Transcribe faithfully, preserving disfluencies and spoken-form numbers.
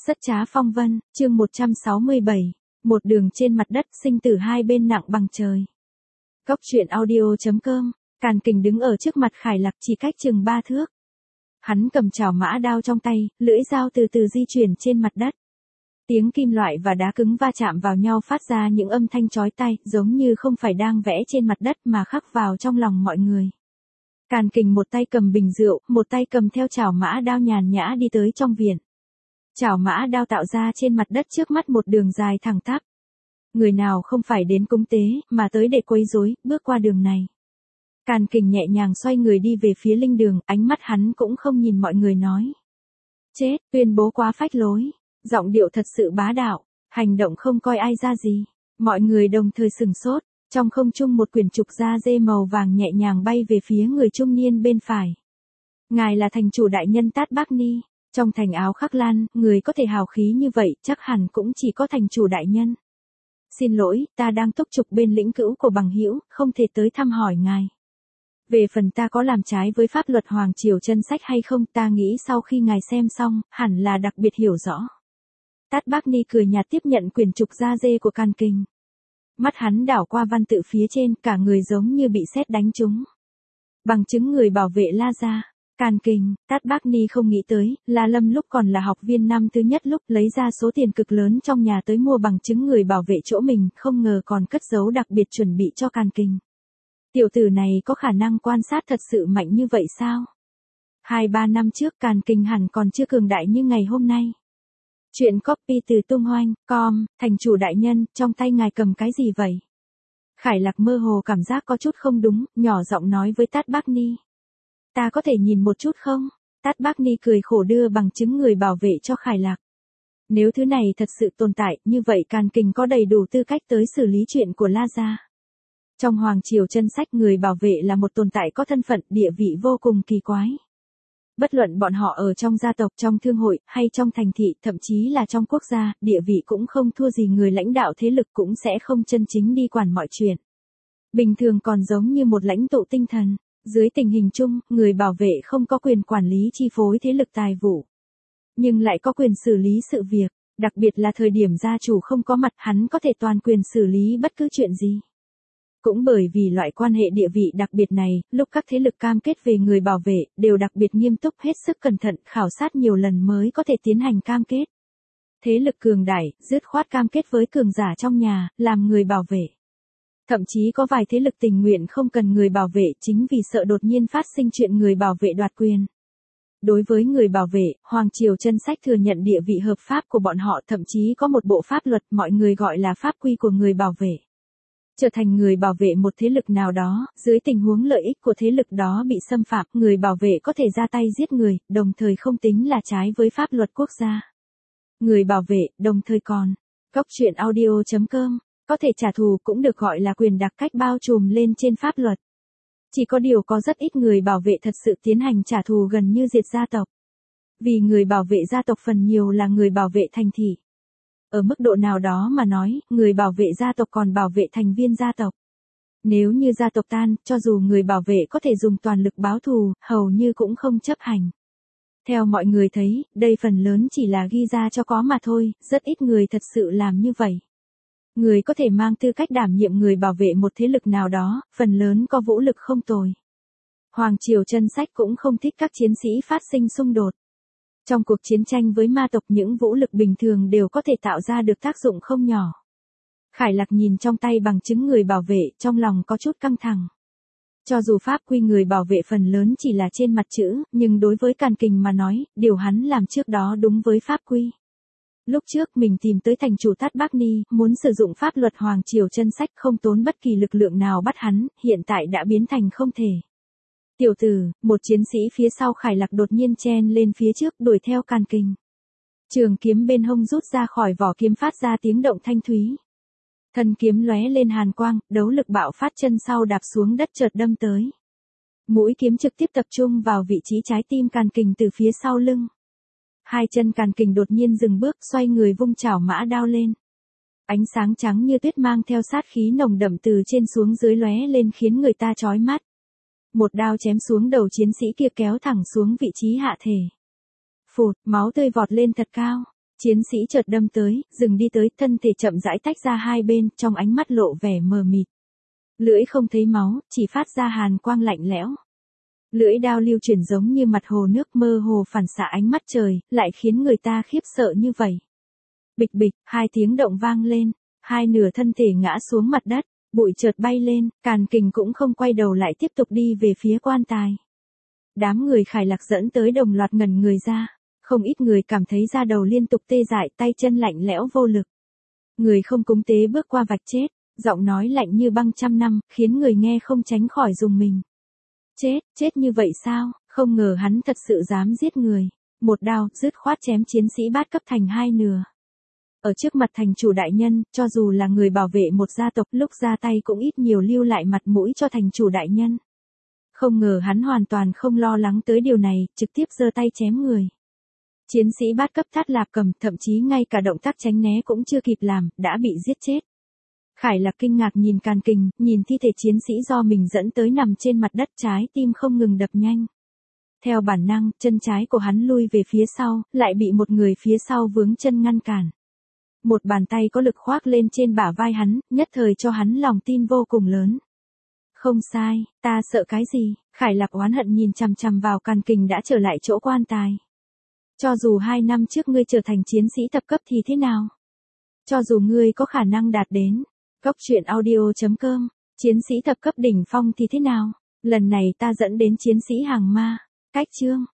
Rất trá phong vân, chương một trăm sáu mươi bảy, một đường trên mặt đất, sinh tử hai bên nặng bằng trời. Cốc truyện audio chấm com, Càn Kình đứng ở trước mặt Khải Lạc chỉ cách chừng ba thước. Hắn cầm chảo mã đao trong tay, lưỡi dao từ từ di chuyển trên mặt đất. Tiếng kim loại và đá cứng va chạm vào nhau phát ra những âm thanh chói tai, giống như không phải đang vẽ trên mặt đất mà khắc vào trong lòng mọi người. Càn Kình một tay cầm bình rượu, một tay cầm theo chảo mã đao nhàn nhã đi tới trong viện. Chảo mã đao tạo ra trên mặt đất trước mắt một đường dài thẳng tắp. Người nào không phải đến cúng tế, mà tới để quấy rối, bước qua đường này. Càn Kình nhẹ nhàng xoay người đi về phía linh đường, ánh mắt hắn cũng không nhìn mọi người nói. Chết, tuyên bố quá phách lối. Giọng điệu thật sự bá đạo, hành động không coi ai ra gì. Mọi người đồng thời sừng sốt, trong không trung một quyển trục da dê màu vàng nhẹ nhàng bay về phía người trung niên bên phải. Ngài là thành chủ đại nhân Tát Bác Ni. Trong thành áo khắc lan, người có thể hào khí như vậy chắc hẳn cũng chỉ có thành chủ đại nhân. Xin lỗi, ta đang túc trục bên lĩnh cữu của bằng hữu, không thể tới thăm hỏi ngài. Về phần ta có làm trái với pháp luật Hoàng Triều chân sách hay không, ta nghĩ sau khi ngài xem xong, hẳn là đặc biệt hiểu rõ. Tát Bác Ni cười nhạt tiếp nhận quyển trục da dê của Càn Kình. Mắt hắn đảo qua văn tự phía trên, cả người giống như bị sét đánh trúng. Bằng chứng người bảo vệ La Gia. Càn Kình, Tát Bác Ni không nghĩ tới, La Lâm lúc còn là học viên năm thứ nhất lúc lấy ra số tiền cực lớn trong nhà tới mua bằng chứng người bảo vệ chỗ mình, không ngờ còn cất giấu đặc biệt chuẩn bị cho Càn Kình. Tiểu tử này có khả năng quan sát thật sự mạnh như vậy sao? Hai ba năm trước Càn Kình hẳn còn chưa cường đại như ngày hôm nay. Chuyện copy từ tung hoanh, com, thành chủ đại nhân, trong tay ngài cầm cái gì vậy? Khải Lạc mơ hồ cảm giác có chút không đúng, nhỏ giọng nói với Tát Bác Ni. Ta có thể nhìn một chút không? Tát Bác Ni cười khổ đưa bằng chứng người bảo vệ cho Khải Lạc. Nếu thứ này thật sự tồn tại, như vậy Càn Kình có đầy đủ tư cách tới xử lý chuyện của La Gia. Trong Hoàng Triều chân sách người bảo vệ là một tồn tại có thân phận, địa vị vô cùng kỳ quái. Bất luận bọn họ ở trong gia tộc, trong thương hội, hay trong thành thị, thậm chí là trong quốc gia, địa vị cũng không thua gì người lãnh đạo thế lực cũng sẽ không chân chính đi quản mọi chuyện. Bình thường còn giống như một lãnh tụ tinh thần. Dưới tình hình chung, người bảo vệ không có quyền quản lý chi phối thế lực tài vụ. Nhưng lại có quyền xử lý sự việc, đặc biệt là thời điểm gia chủ không có mặt hắn có thể toàn quyền xử lý bất cứ chuyện gì. Cũng bởi vì loại quan hệ địa vị đặc biệt này, lúc các thế lực cam kết về người bảo vệ, đều đặc biệt nghiêm túc hết sức cẩn thận, khảo sát nhiều lần mới có thể tiến hành cam kết. Thế lực cường đại, dứt khoát cam kết với cường giả trong nhà, làm người bảo vệ. Thậm chí có vài thế lực tình nguyện không cần người bảo vệ chính vì sợ đột nhiên phát sinh chuyện người bảo vệ đoạt quyền. Đối với người bảo vệ, Hoàng Triều chân sách thừa nhận địa vị hợp pháp của bọn họ, thậm chí có một bộ pháp luật mọi người gọi là pháp quy của người bảo vệ. Trở thành người bảo vệ một thế lực nào đó, dưới tình huống lợi ích của thế lực đó bị xâm phạm, người bảo vệ có thể ra tay giết người, đồng thời không tính là trái với pháp luật quốc gia. Người bảo vệ, đồng thời còn, cốc truyện audio chấm com, có thể trả thù cũng được gọi là quyền đặc cách bao trùm lên trên pháp luật. Chỉ có điều có rất ít người bảo vệ thật sự tiến hành trả thù gần như diệt gia tộc. Vì người bảo vệ gia tộc phần nhiều là người bảo vệ thành thị. Ở mức độ nào đó mà nói, người bảo vệ gia tộc còn bảo vệ thành viên gia tộc. Nếu như gia tộc tan, cho dù người bảo vệ có thể dùng toàn lực báo thù, hầu như cũng không chấp hành. Theo mọi người thấy, đây phần lớn chỉ là ghi ra cho có mà thôi, rất ít người thật sự làm như vậy. Người có thể mang tư cách đảm nhiệm người bảo vệ một thế lực nào đó, phần lớn có vũ lực không tồi. Hoàng Triều chân sách cũng không thích các chiến sĩ phát sinh xung đột. Trong cuộc chiến tranh với ma tộc những vũ lực bình thường đều có thể tạo ra được tác dụng không nhỏ. Khải Lạc nhìn trong tay bằng chứng người bảo vệ, trong lòng có chút căng thẳng. Cho dù pháp quy người bảo vệ phần lớn chỉ là trên mặt chữ, nhưng đối với Càn Kình mà nói, điều hắn làm trước đó đúng với pháp quy. Lúc trước mình tìm tới thành chủ Tát Bác Ni, muốn sử dụng pháp luật Hoàng Triều chân sách không tốn bất kỳ lực lượng nào bắt hắn, hiện tại đã biến thành không thể. Tiểu tử, một chiến sĩ phía sau Khải Lạc đột nhiên chen lên phía trước đuổi theo Càn Kình. Trường kiếm bên hông rút ra khỏi vỏ kiếm phát ra tiếng động thanh thúy. Thân kiếm lóe lên hàn quang, đấu lực bạo phát chân sau đạp xuống đất chợt đâm tới. Mũi kiếm trực tiếp tập trung vào vị trí trái tim Càn Kình từ phía sau lưng. Hai chân Càn Kình đột nhiên dừng bước, xoay người vung chảo mã đao lên. Ánh sáng trắng như tuyết mang theo sát khí nồng đậm từ trên xuống dưới lóe lên khiến người ta chói mắt. Một đao chém xuống đầu chiến sĩ kia kéo thẳng xuống vị trí hạ thể. Phụt, máu tươi vọt lên thật cao. Chiến sĩ chợt đâm tới, dừng đi tới, thân thể chậm rãi tách ra hai bên, trong ánh mắt lộ vẻ mờ mịt. Lưỡi không thấy máu, chỉ phát ra hàn quang lạnh lẽo. Lưỡi đao lưu chuyển giống như mặt hồ nước mơ hồ phản xạ ánh mắt trời, lại khiến người ta khiếp sợ như vậy. Bịch bịch, hai tiếng động vang lên, hai nửa thân thể ngã xuống mặt đất, bụi chợt bay lên, Càn Kình cũng không quay đầu lại tiếp tục đi về phía quan tài. Đám người Khải Lạc dẫn tới đồng loạt ngẩn người ra, không ít người cảm thấy da đầu liên tục tê dại, tay chân lạnh lẽo vô lực. Người không cúng tế bước qua vạch chết, giọng nói lạnh như băng trăm năm, khiến người nghe không tránh khỏi rùng mình. Chết, chết như vậy sao, không ngờ hắn thật sự dám giết người. Một đao, dứt khoát chém chiến sĩ bát cấp thành hai nửa. Ở trước mặt thành chủ đại nhân, cho dù là người bảo vệ một gia tộc, lúc ra tay cũng ít nhiều lưu lại mặt mũi cho thành chủ đại nhân. Không ngờ hắn hoàn toàn không lo lắng tới điều này, trực tiếp giơ tay chém người. Chiến sĩ bát cấp Thát Lạp Cầm, thậm chí ngay cả động tác tránh né cũng chưa kịp làm, đã bị giết chết. Khải Lạc kinh ngạc nhìn Càn Kình, nhìn thi thể chiến sĩ do mình dẫn tới nằm trên mặt đất, trái tim không ngừng đập nhanh. Theo bản năng, chân trái của hắn lui về phía sau, lại bị một người phía sau vướng chân ngăn cản. Một bàn tay có lực khoác lên trên bả vai hắn, nhất thời cho hắn lòng tin vô cùng lớn. Không sai, ta sợ cái gì? Khải Lạc oán hận nhìn chằm chằm vào Càn Kình đã trở lại chỗ quan tài. Cho dù hai năm trước ngươi trở thành chiến sĩ thập cấp thì thế nào? Cho dù ngươi có khả năng đạt đến Cốc truyện audio chấm com, chiến sĩ thập cấp đỉnh phong thì thế nào? Lần này ta dẫn đến chiến sĩ hàng ma. Cách chương